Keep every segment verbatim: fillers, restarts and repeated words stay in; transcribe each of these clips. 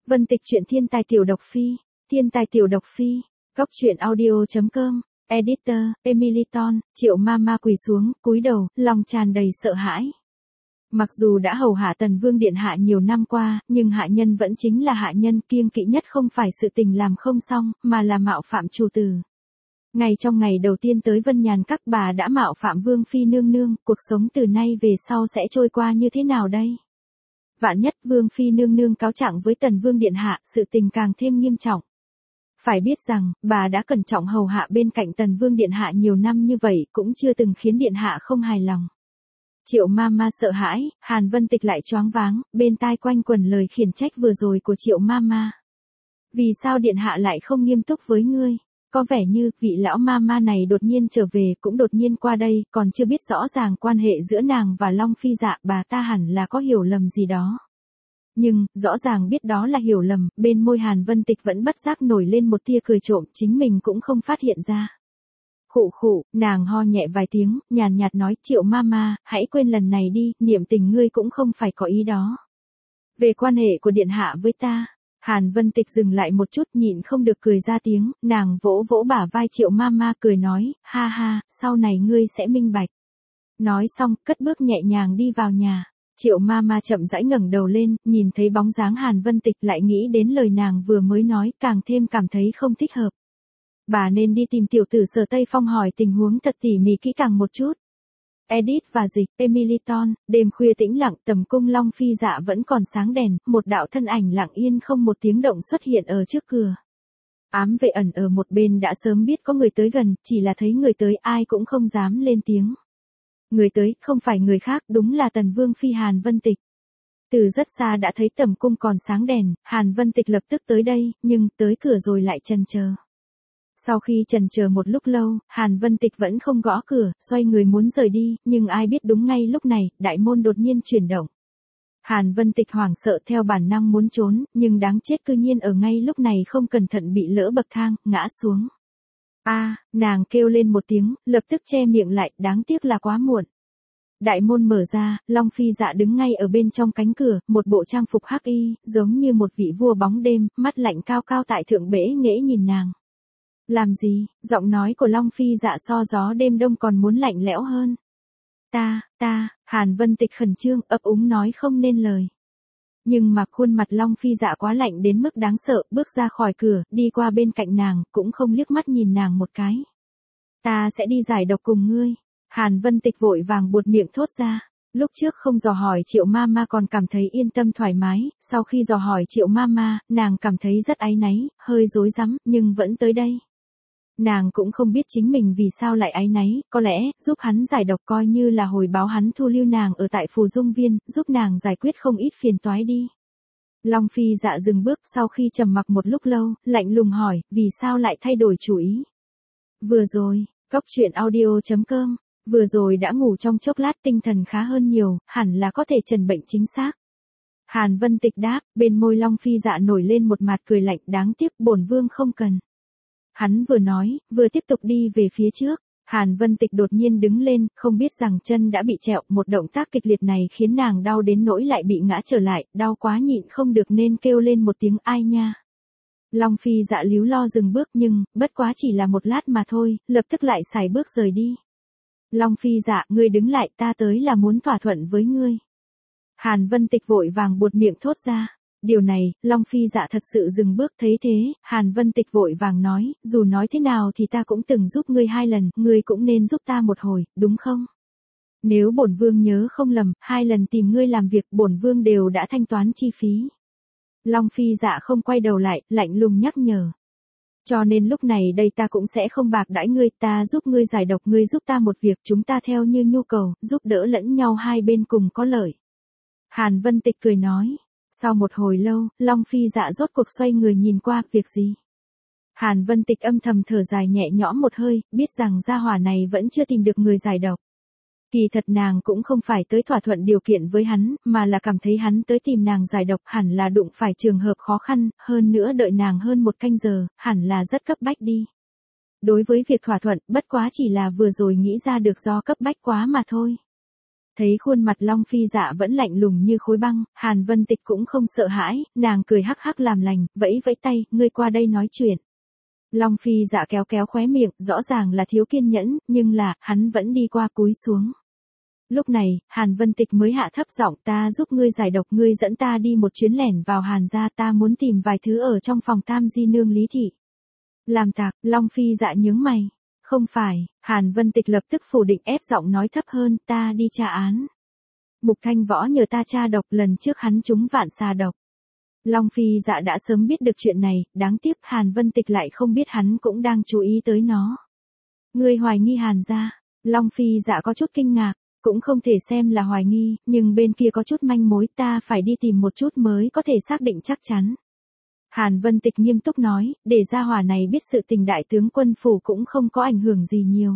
Vân Tịch truyện thiên tài tiểu độc phi, thiên tài tiểu độc phi, góc truyện audio chấm com, editor, Emily Ton, Triệu Mama quỳ xuống, cúi đầu, lòng tràn đầy sợ hãi. Mặc dù đã hầu hạ Tần Vương điện hạ nhiều năm qua, nhưng hạ nhân vẫn chính là hạ nhân, kiêng kỵ nhất không phải sự tình làm không xong, mà là mạo phạm chủ tử. Ngay trong ngày đầu tiên tới Vân Nhàn các bà đã mạo phạm Vương phi nương nương, cuộc sống từ nay về sau sẽ trôi qua như thế nào đây? Vạn nhất Vương phi nương nương cáo trạng với Tần Vương điện hạ, sự tình càng thêm nghiêm trọng. Phải biết rằng, bà đã cẩn trọng hầu hạ bên cạnh Tần Vương điện hạ nhiều năm như vậy, cũng chưa từng khiến điện hạ không hài lòng. Triệu Mama sợ hãi, Hàn Vân Tịch lại choáng váng, bên tai quanh quẩn lời khiển trách vừa rồi của Triệu Mama. Vì sao điện hạ lại không nghiêm túc với ngươi? Có vẻ như vị lão Mama này đột nhiên trở về, cũng đột nhiên qua đây, còn chưa biết rõ ràng quan hệ giữa nàng và Long Phi Dạ, bà ta hẳn là có hiểu lầm gì đó. Nhưng, rõ ràng biết đó là hiểu lầm, bên môi Hàn Vân Tịch vẫn bất giác nổi lên một tia cười trộm, chính mình cũng không phát hiện ra. Khụ khụ, nàng ho nhẹ vài tiếng, nhàn nhạt nói, Triệu Mama, hãy quên lần này đi, niệm tình ngươi cũng không phải có ý đó. Về quan hệ của điện hạ với ta, Hàn Vân Tịch dừng lại một chút, nhịn không được cười ra tiếng, nàng vỗ vỗ bả vai Triệu Mama cười nói, ha ha, sau này ngươi sẽ minh bạch. Nói xong, cất bước nhẹ nhàng đi vào nhà. Triệu Mama chậm rãi ngẩng đầu lên, nhìn thấy bóng dáng Hàn Vân Tịch lại nghĩ đến lời nàng vừa mới nói, càng thêm cảm thấy không thích hợp. Bà nên đi tìm tiểu tử Sở Tây Phong hỏi tình huống thật tỉ mỉ kỹ càng một chút. Edit và dịch, Emily Ton, đêm khuya tĩnh lặng, tầm cung Long Phi Dạ vẫn còn sáng đèn, một đạo thân ảnh lặng yên không một tiếng động xuất hiện ở trước cửa. Ám vệ ẩn ở một bên đã sớm biết có người tới gần, chỉ là thấy người tới ai cũng không dám lên tiếng. Người tới, không phải người khác, đúng là Tần Vương Phi Hàn Vân Tịch. Từ rất xa đã thấy tầm cung còn sáng đèn, Hàn Vân Tịch lập tức tới đây, nhưng tới cửa rồi lại chần chờ. Sau khi chần chờ một lúc lâu, Hàn Vân Tịch vẫn không gõ cửa, xoay người muốn rời đi, nhưng ai biết đúng ngay lúc này, đại môn đột nhiên chuyển động. Hàn Vân Tịch hoảng sợ theo bản năng muốn trốn, nhưng đáng chết cư nhiên ở ngay lúc này không cẩn thận bị lỡ bậc thang, ngã xuống. A, à, nàng kêu lên một tiếng, lập tức che miệng lại, đáng tiếc là quá muộn. Đại môn mở ra, Long Phi Dạ đứng ngay ở bên trong cánh cửa, một bộ trang phục hắc y, giống như một vị vua bóng đêm, mắt lạnh cao cao tại thượng bể nghễ nhìn nàng. Làm gì? Giọng nói của Long Phi Dạ so gió đêm đông còn muốn lạnh lẽo hơn. Ta, ta, Hàn Vân Tịch khẩn trương, ấp úng nói không nên lời. Nhưng mà khuôn mặt Long Phi Dạ quá lạnh đến mức đáng sợ, bước ra khỏi cửa, đi qua bên cạnh nàng, cũng không liếc mắt nhìn nàng một cái. Ta sẽ đi giải độc cùng ngươi. Hàn Vân Tịch vội vàng buột miệng thốt ra. Lúc trước không dò hỏi Triệu Mama còn cảm thấy yên tâm thoải mái, sau khi dò hỏi Triệu Mama, nàng cảm thấy rất áy náy, hơi rối rắm, nhưng vẫn tới đây. Nàng cũng không biết chính mình vì sao lại áy náy, có lẽ, giúp hắn giải độc coi như là hồi báo hắn thu lưu nàng ở tại Phù Dung Viên, giúp nàng giải quyết không ít phiền toái đi. Long Phi Dạ dừng bước sau khi trầm mặc một lúc lâu, lạnh lùng hỏi, vì sao lại thay đổi chủ ý? Vừa rồi, góc truyện audio chấm com, vừa rồi đã ngủ trong chốc lát tinh thần khá hơn nhiều, hẳn là có thể trần bệnh chính xác. Hàn Vân Tịch đáp, bên môi Long Phi Dạ nổi lên một mặt cười lạnh, đáng tiếc bổn vương không cần. Hắn vừa nói, vừa tiếp tục đi về phía trước. Hàn Vân Tịch đột nhiên đứng lên, không biết rằng chân đã bị trẹo, một động tác kịch liệt này khiến nàng đau đến nỗi lại bị ngã trở lại, đau quá nhịn không được nên kêu lên một tiếng ai nha. Long Phi Dạ líu lo dừng bước nhưng, bất quá chỉ là một lát mà thôi, lập tức lại sải bước rời đi. Long Phi Dạ, ngươi đứng lại, ta tới là muốn thỏa thuận với ngươi. Hàn Vân Tịch vội vàng buột miệng thốt ra. Điều này, Long Phi Dạ thật sự dừng bước thấy thế, Hàn Vân Tịch vội vàng nói, dù nói thế nào thì ta cũng từng giúp ngươi hai lần, ngươi cũng nên giúp ta một hồi, đúng không? Nếu bổn vương nhớ không lầm, hai lần tìm ngươi làm việc bổn vương đều đã thanh toán chi phí. Long Phi Dạ không quay đầu lại, lạnh lùng nhắc nhở. Cho nên lúc này đây ta cũng sẽ không bạc đãi ngươi, ta giúp ngươi giải độc, ngươi giúp ta một việc, chúng ta theo như nhu cầu, giúp đỡ lẫn nhau hai bên cùng có lợi. Hàn Vân Tịch cười nói. Sau một hồi lâu, Long Phi Dạ rốt cuộc xoay người nhìn qua, việc gì? Hàn Vân Tịch âm thầm thở dài nhẹ nhõm một hơi, biết rằng gia hỏa này vẫn chưa tìm được người giải độc. Kỳ thật nàng cũng không phải tới thỏa thuận điều kiện với hắn, mà là cảm thấy hắn tới tìm nàng giải độc hẳn là đụng phải trường hợp khó khăn, hơn nữa đợi nàng hơn một canh giờ, hẳn là rất cấp bách đi. Đối với việc thỏa thuận, bất quá chỉ là vừa rồi nghĩ ra được do cấp bách quá mà thôi. Thấy khuôn mặt Long Phi Dạ vẫn lạnh lùng như khối băng, Hàn Vân Tịch cũng không sợ hãi, nàng cười hắc hắc làm lành, vẫy vẫy tay, ngươi qua đây nói chuyện. Long Phi Dạ kéo kéo khóe miệng, rõ ràng là thiếu kiên nhẫn, nhưng là, hắn vẫn đi qua cúi xuống. Lúc này, Hàn Vân Tịch mới hạ thấp giọng, ta giúp ngươi giải độc, ngươi dẫn ta đi một chuyến lẻn vào Hàn gia, ta muốn tìm vài thứ ở trong phòng Tam Di Nương Lý Thị. Làm tạc, Long Phi Dạ nhướng mày. Không phải, Hàn Vân Tịch lập tức phủ định, ép giọng nói thấp hơn, ta đi tra án. Mục Thanh Võ nhờ ta tra độc, lần trước hắn trúng vạn xà độc. Long Phi Dạ đã sớm biết được chuyện này, đáng tiếc Hàn Vân Tịch lại không biết hắn cũng đang chú ý tới nó. Ngươi hoài nghi Hàn gia? Long Phi Dạ có chút kinh ngạc, cũng không thể xem là hoài nghi, nhưng bên kia có chút manh mối, ta phải đi tìm một chút mới có thể xác định chắc chắn. Hàn Vân Tịch nghiêm túc nói, để gia hỏa này biết sự tình đại tướng quân phủ cũng không có ảnh hưởng gì nhiều.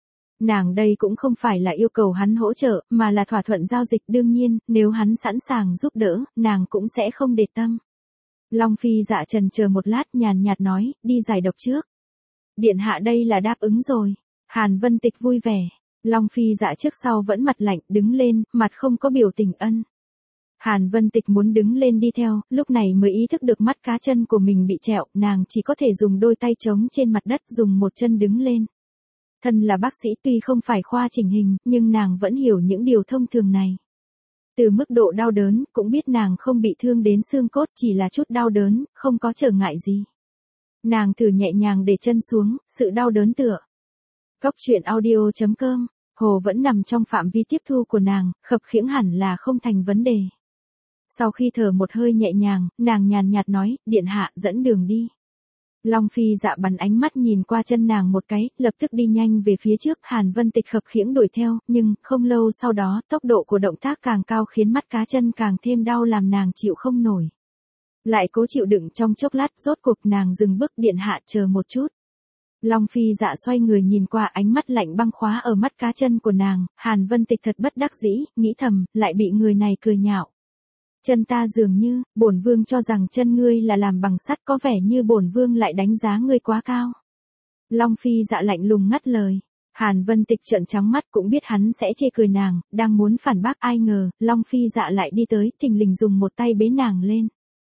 Nàng đây cũng không phải là yêu cầu hắn hỗ trợ, mà là thỏa thuận giao dịch, đương nhiên, nếu hắn sẵn sàng giúp đỡ, nàng cũng sẽ không để tâm. Long Phi Dạ trần chờ một lát, nhàn nhạt nói, đi giải độc trước. Điện hạ đây là đáp ứng rồi. Hàn Vân Tịch vui vẻ. Long Phi Dạ trước sau vẫn mặt lạnh, đứng lên, mặt không có biểu tình ân. Hàn Vân Tịch muốn đứng lên đi theo, lúc này mới ý thức được mắt cá chân của mình bị trẹo, nàng chỉ có thể dùng đôi tay trống trên mặt đất, dùng một chân đứng lên. Thân là bác sĩ tuy không phải khoa chỉnh hình, nhưng nàng vẫn hiểu những điều thông thường này. Từ mức độ đau đớn, cũng biết nàng không bị thương đến xương cốt, chỉ là chút đau đớn, không có trở ngại gì. Nàng thử nhẹ nhàng để chân xuống, sự đau đớn tựa. Góc truyện audio chấm com, Hồ vẫn nằm trong phạm vi tiếp thu của nàng, khập khiễng hẳn là không thành vấn đề. Sau khi thở một hơi nhẹ nhàng, nàng nhàn nhạt nói, điện hạ dẫn đường đi. Long Phi Dạ bắn ánh mắt nhìn qua chân nàng một cái, lập tức đi nhanh về phía trước, Hàn Vân Tịch khập khiễng đuổi theo, nhưng, không lâu sau đó, tốc độ của động tác càng cao khiến mắt cá chân càng thêm đau làm nàng chịu không nổi. Lại cố chịu đựng trong chốc lát, rốt cuộc nàng dừng bước, điện hạ chờ một chút. Long Phi Dạ xoay người nhìn qua, ánh mắt lạnh băng khóa ở mắt cá chân của nàng, Hàn Vân Tịch thật bất đắc dĩ, nghĩ thầm, lại bị người này cười nhạo. Chân ta dường như, bổn vương cho rằng chân ngươi là làm bằng sắt, có vẻ như bổn vương lại đánh giá ngươi quá cao. Long Phi Dạ lạnh lùng ngắt lời. Hàn Vân Tịch trợn trắng mắt, cũng biết hắn sẽ chê cười nàng, đang muốn phản bác, ai ngờ, Long Phi Dạ lại đi tới, thình lình dùng một tay bế nàng lên.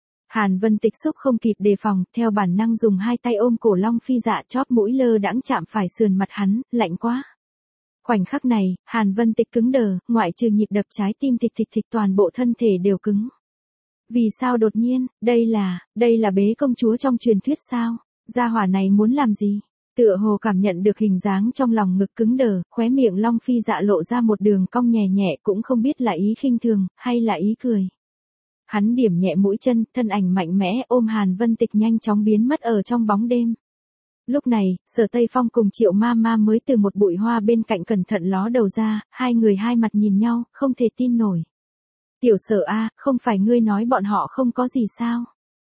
Hàn Vân Tịch xúc không kịp đề phòng, theo bản năng dùng hai tay ôm cổ Long Phi Dạ, chóp mũi lơ đãng chạm phải sườn mặt hắn, lạnh quá. Khoảnh khắc này, Hàn Vân Tịch cứng đờ, ngoại trừ nhịp đập trái tim thịch thịch thịch, toàn bộ thân thể đều cứng. Vì sao đột nhiên, đây là, đây là bế công chúa trong truyền thuyết sao? Gia hỏa này muốn làm gì? Tựa hồ cảm nhận được hình dáng trong lòng ngực cứng đờ, khóe miệng Long Phi Dạ lộ ra một đường cong nhẹ nhẹ, cũng không biết là ý khinh thường, hay là ý cười. Hắn điểm nhẹ mũi chân, thân ảnh mạnh mẽ ôm Hàn Vân Tịch nhanh chóng biến mất ở trong bóng đêm. Lúc này, Sở Tây Phong cùng Triệu Ma Ma mới từ một bụi hoa bên cạnh cẩn thận ló đầu ra, hai người hai mặt nhìn nhau, không thể tin nổi. Tiểu Sở a, không phải ngươi nói bọn họ không có gì sao?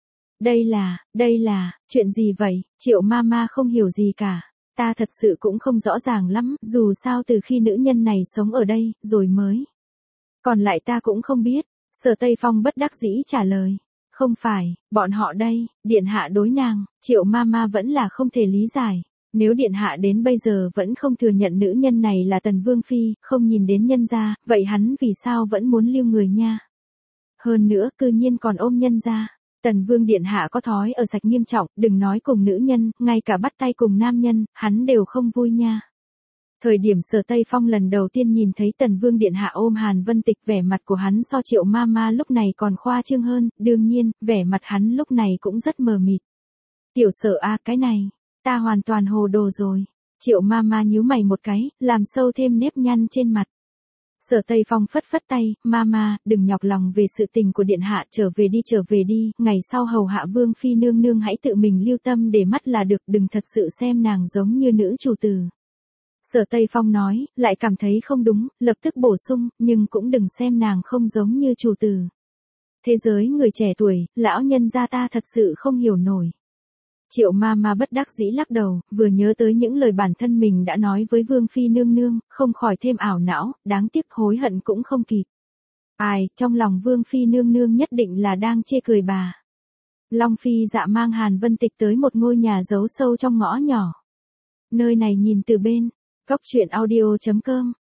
Đây là, đây là, chuyện gì vậy? Triệu Ma Ma không hiểu gì cả. Ta thật sự cũng không rõ ràng lắm, dù sao từ khi nữ nhân này sống ở đây, rồi mới. Còn lại ta cũng không biết. Sở Tây Phong bất đắc dĩ trả lời. Không phải, bọn họ đây, điện hạ đối nàng, Triệu Ma Ma vẫn là không thể lý giải. Nếu điện hạ đến bây giờ vẫn không thừa nhận nữ nhân này là Tần Vương Phi, không nhìn đến nhân gia, vậy hắn vì sao vẫn muốn lưu người nha? Hơn nữa, cư nhiên còn ôm nhân gia. Tần Vương điện hạ có thói ở sạch nghiêm trọng, đừng nói cùng nữ nhân, ngay cả bắt tay cùng nam nhân, hắn đều không vui nha. Thời điểm Sở Tây Phong lần đầu tiên nhìn thấy Tần Vương điện hạ ôm Hàn Vân Tịch, vẻ mặt của hắn so Triệu Ma Ma lúc này còn khoa trương hơn, đương nhiên, vẻ mặt hắn lúc này cũng rất mờ mịt. Tiểu Sở a, cái này, ta hoàn toàn hồ đồ rồi. Triệu Ma Ma nhíu mày một cái, làm sâu thêm nếp nhăn trên mặt. Sở Tây Phong phất phất tay, Ma Ma, đừng nhọc lòng về sự tình của điện hạ, trở về đi trở về đi, ngày sau hầu hạ Vương Phi nương nương hãy tự mình lưu tâm để mắt là được, đừng thật sự xem nàng giống như nữ chủ tử. Sở Tây Phong nói, lại cảm thấy không đúng, lập tức bổ sung, nhưng cũng đừng xem nàng không giống như chủ tử. Thế giới người trẻ tuổi, lão nhân gia ta thật sự không hiểu nổi. Triệu Ma Ma bất đắc dĩ lắc đầu, vừa nhớ tới những lời bản thân mình đã nói với Vương Phi nương nương, không khỏi thêm ảo não, đáng tiếc hối hận cũng không kịp. Ai, trong lòng Vương Phi nương nương nhất định là đang chê cười bà. Long Phi Dạ mang Hàn Vân Tịch tới một ngôi nhà giấu sâu trong ngõ nhỏ. Nơi này nhìn từ bên. Góc truyện audio chấm com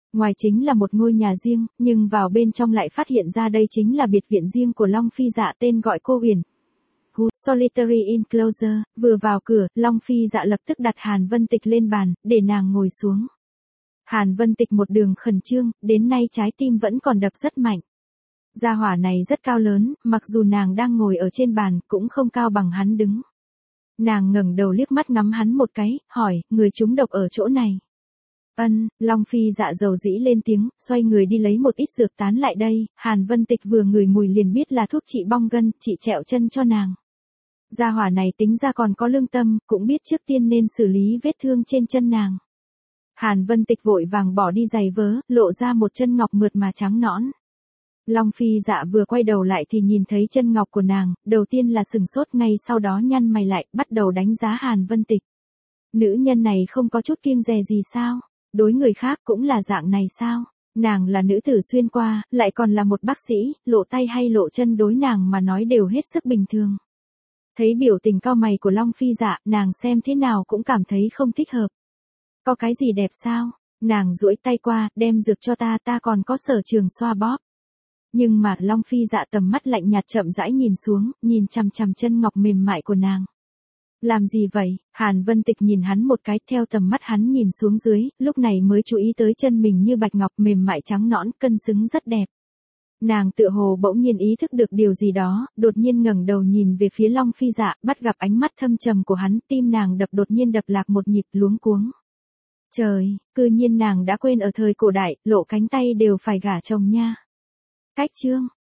Ngoài chính là một ngôi nhà riêng, nhưng vào bên trong lại phát hiện ra đây chính là biệt viện riêng của Long Phi Dạ tên gọi cô Uyển. Good Solitary Enclosure, vừa vào cửa, Long Phi Dạ lập tức đặt Hàn Vân Tịch lên bàn, để nàng ngồi xuống. Hàn Vân Tịch một đường khẩn trương, đến nay trái tim vẫn còn đập rất mạnh. Gia hỏa này rất cao lớn, mặc dù nàng đang ngồi ở trên bàn, cũng không cao bằng hắn đứng. Nàng ngẩng đầu liếc mắt ngắm hắn một cái, hỏi, người trúng độc ở chỗ này. Ân, Long Phi Dạ dầu dĩ lên tiếng, xoay người đi lấy một ít dược tán lại đây, Hàn Vân Tịch vừa ngửi mùi liền biết là thuốc trị bong gân, trị trẹo chân cho nàng. Gia hỏa này tính ra còn có lương tâm, cũng biết trước tiên nên xử lý vết thương trên chân nàng. Hàn Vân Tịch vội vàng bỏ đi giày vớ, lộ ra một chân ngọc mượt mà trắng nõn. Long Phi Dạ vừa quay đầu lại thì nhìn thấy chân ngọc của nàng, đầu tiên là sừng sốt, ngay sau đó nhăn mày lại, bắt đầu đánh giá Hàn Vân Tịch. Nữ nhân này không có chút kiêng dè gì sao? Đối người khác cũng là dạng này sao? Nàng là nữ tử xuyên qua, lại còn là một bác sĩ, lộ tay hay lộ chân đối nàng mà nói đều hết sức bình thường. Thấy biểu tình cau mày của Long Phi Dạ, nàng xem thế nào cũng cảm thấy không thích hợp. Có cái gì đẹp sao? Nàng duỗi tay qua, đem dược cho ta, ta còn có sở trường xoa bóp. Nhưng mà Long Phi Dạ tầm mắt lạnh nhạt chậm rãi nhìn xuống, nhìn chằm chằm chân ngọc mềm mại của nàng. Làm gì vậy? Hàn Vân Tịch nhìn hắn một cái, theo tầm mắt hắn nhìn xuống dưới, lúc này mới chú ý tới chân mình như bạch ngọc mềm mại trắng nõn, cân xứng rất đẹp. Nàng tựa hồ bỗng nhiên ý thức được điều gì đó, đột nhiên ngẩng đầu nhìn về phía Long Phi Dạ, bắt gặp ánh mắt thâm trầm của hắn, tim nàng đập đột nhiên đập lạc một nhịp, luống cuống. Trời, cư nhiên nàng đã quên ở thời cổ đại, lộ cánh tay đều phải gả chồng nha. Cách chương